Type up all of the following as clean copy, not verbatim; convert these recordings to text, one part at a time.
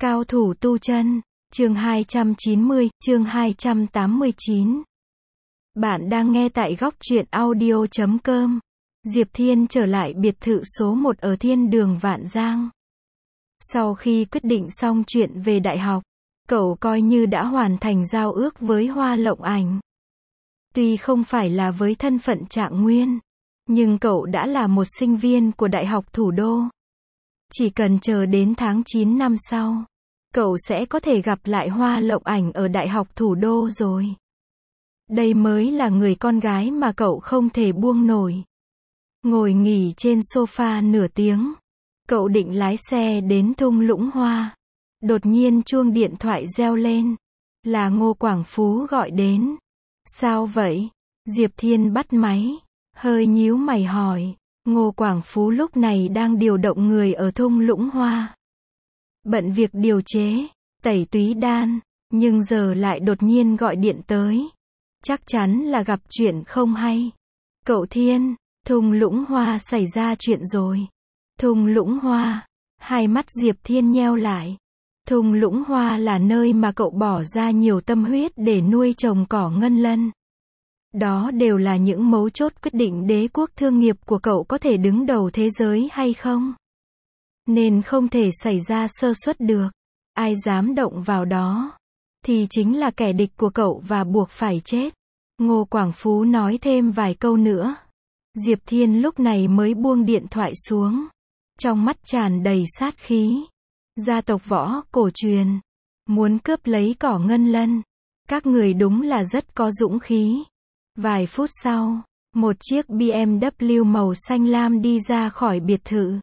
Cao thủ tu chân, chương 290, chương 289. Bạn đang nghe tại góc truyện audio.com. Diệp Thiên trở lại biệt thự số 1 ở thiên đường Vạn Giang. Sau khi quyết định xong chuyện về đại học, cậu coi như đã hoàn thành giao ước với Hoa Lộng Ảnh. Tuy không phải là với thân phận trạng nguyên, nhưng cậu đã là một sinh viên của Đại học Thủ đô. Chỉ cần chờ đến tháng 9 năm sau, cậu sẽ có thể gặp lại Hoa Lộng Ảnh ở Đại học Thủ đô rồi. Đây mới là người con gái mà cậu không thể buông nổi. Ngồi nghỉ trên sofa nửa tiếng, cậu định lái xe đến thung lũng hoa. Đột nhiên chuông điện thoại reo lên. Là Ngô Quảng Phú gọi đến. Sao vậy? Diệp Thiên bắt máy, hơi nhíu mày hỏi. Ngô Quảng Phú lúc này đang điều động người ở thung lũng hoa. Bận việc điều chế, tẩy túy đan, nhưng giờ lại đột nhiên gọi điện tới. Chắc chắn là gặp chuyện không hay. Cậu Thiên, thung lũng hoa xảy ra chuyện rồi. Thung lũng hoa, hai mắt Diệp Thiên nheo lại. Thung lũng hoa là nơi mà cậu bỏ ra nhiều tâm huyết để nuôi trồng cỏ ngân lân. Đó đều là những mấu chốt quyết định đế quốc thương nghiệp của cậu có thể đứng đầu thế giới hay không. Nên không thể xảy ra sơ suất được. Ai dám động vào đó, thì chính là kẻ địch của cậu và buộc phải chết. Ngô Quảng Phú nói thêm vài câu nữa. Diệp Thiên lúc này mới buông điện thoại xuống. Trong mắt tràn đầy sát khí. Gia tộc võ cổ truyền, muốn cướp lấy cỏ ngân lân. Các người đúng là rất có dũng khí. Vài phút sau, một chiếc BMW màu xanh lam đi ra khỏi biệt thự.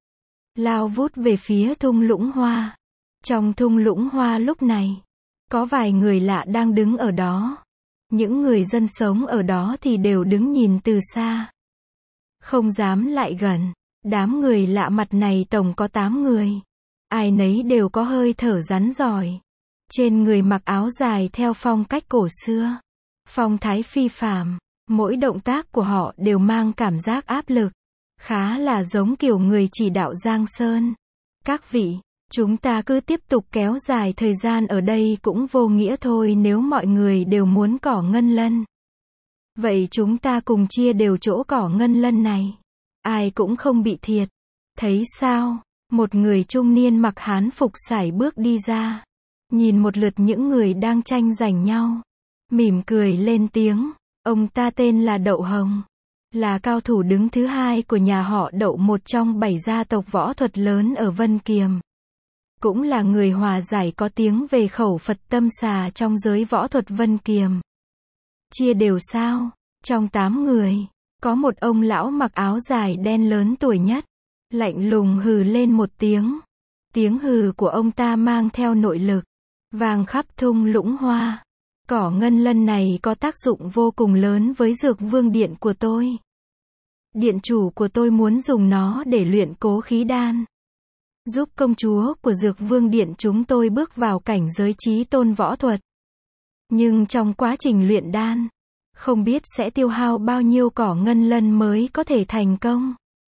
Lao vút về phía thung lũng hoa. Trong thung lũng hoa lúc này, có vài người lạ đang đứng ở đó. Những người dân sống ở đó thì đều đứng nhìn từ xa. Không dám lại gần. Đám người lạ mặt này tổng có 8 người. Ai nấy đều có hơi thở rắn giỏi. Trên người mặc áo dài theo phong cách cổ xưa. Phong thái phi phàm. Mỗi động tác của họ đều mang cảm giác áp lực. Khá là giống kiểu người chỉ đạo Giang Sơn. Các vị, chúng ta cứ tiếp tục kéo dài thời gian ở đây cũng vô nghĩa thôi nếu mọi người đều muốn cỏ ngân lân. Vậy chúng ta cùng chia đều chỗ cỏ ngân lân này. Ai cũng không bị thiệt. Thấy sao? Một người trung niên mặc hán phục sải bước đi ra. Nhìn một lượt những người đang tranh giành nhau. Mỉm cười lên tiếng. Ông ta tên là Đậu Hồng. Là cao thủ đứng thứ hai của nhà họ Đậu, một trong 7 gia tộc võ thuật lớn ở Vân Kiềm. Cũng là người hòa giải có tiếng về khẩu Phật tâm xà trong giới võ thuật Vân Kiềm. Chia đều sao? Trong 8 người, có một ông lão mặc áo dài đen lớn tuổi nhất. Lạnh lùng hừ lên một tiếng. Tiếng hừ của ông ta mang theo nội lực. Vang khắp thung lũng hoa. Cỏ ngân lân này có tác dụng vô cùng lớn với Dược Vương Điện của tôi. Điện chủ của tôi muốn dùng nó để luyện cố khí đan. Giúp công chúa của Dược Vương Điện chúng tôi bước vào cảnh giới chí tôn võ thuật. Nhưng trong quá trình luyện đan, không biết sẽ tiêu hao bao nhiêu cỏ ngân lân mới có thể thành công.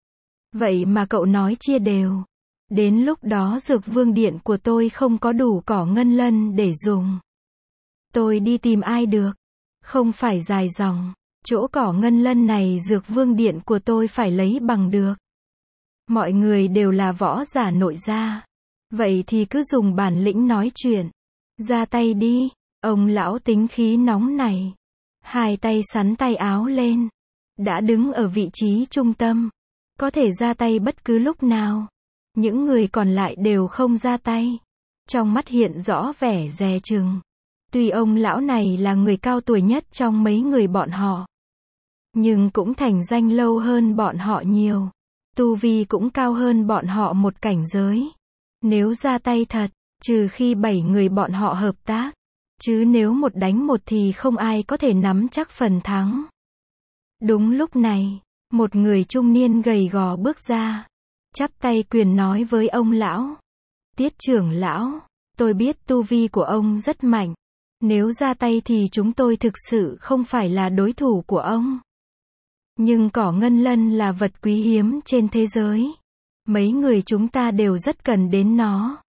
Vậy mà cậu nói chia đều. Đến lúc đó Dược Vương Điện của tôi không có đủ cỏ ngân lân để dùng. Tôi đi tìm ai được? Không phải dài dòng. Chỗ cỏ ngân lân này Dược Vương Điện của tôi phải lấy bằng được. Mọi người đều là võ giả nội gia. Vậy thì cứ dùng bản lĩnh nói chuyện. Ra tay đi. Ông lão tính khí nóng này. Hai tay xắn tay áo lên. Đã đứng ở vị trí trung tâm. Có thể ra tay bất cứ lúc nào. Những người còn lại đều không ra tay. Trong mắt hiện rõ vẻ dè chừng. Tuy ông lão này là người cao tuổi nhất trong mấy người bọn họ, nhưng cũng thành danh lâu hơn bọn họ nhiều. Tu vi cũng cao hơn bọn họ một cảnh giới. Nếu ra tay thật, trừ khi 7 người bọn họ hợp tác, chứ nếu một đánh một thì không ai có thể nắm chắc phần thắng. Đúng lúc này, một người trung niên gầy gò bước ra, chắp tay quyền nói với ông lão. Tiết trưởng lão, tôi biết tu vi của ông rất mạnh. Nếu ra tay thì chúng tôi thực sự không phải là đối thủ của ông. Nhưng cỏ ngân lân là vật quý hiếm trên thế giới. Mấy người chúng ta đều rất cần đến nó.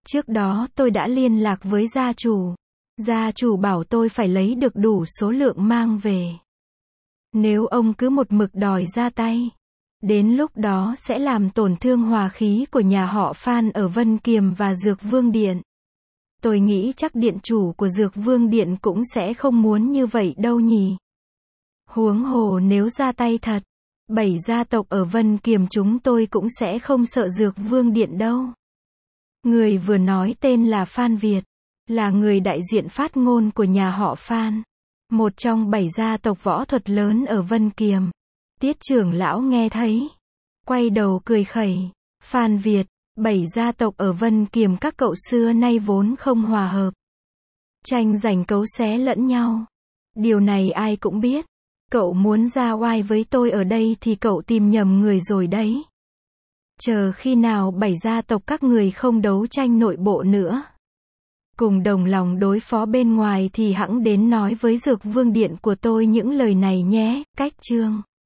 Trước đó tôi đã liên lạc với gia chủ. Gia chủ bảo tôi phải lấy được đủ số lượng mang về. Nếu ông cứ một mực đòi ra tay, đến lúc đó sẽ làm tổn thương hòa khí của nhà họ Phan ở Vân Kiềm và Dược Vương Điện. Tôi nghĩ chắc điện chủ của Dược Vương Điện cũng sẽ không muốn như vậy đâu nhỉ. Huống hồ nếu ra tay thật, 7 gia tộc ở Vân Kiềm chúng tôi cũng sẽ không sợ Dược Vương Điện đâu. Người vừa nói tên là Phan Việt, là người đại diện phát ngôn của nhà họ Phan, một trong 7 gia tộc võ thuật lớn ở Vân Kiềm. Tiết trưởng lão nghe thấy, quay đầu cười khẩy. Phan Việt, 7 gia tộc ở Vân Kiềm các cậu xưa nay vốn không hòa hợp, tranh giành cấu xé lẫn nhau. Điều này ai cũng biết. Cậu muốn ra oai với tôi ở đây thì cậu tìm nhầm người rồi đấy. Chờ khi nào 7 gia tộc các người không đấu tranh nội bộ nữa, cùng đồng lòng đối phó bên ngoài thì hẵng đến nói với Dược Vương Điện của tôi những lời này nhé. Cách chương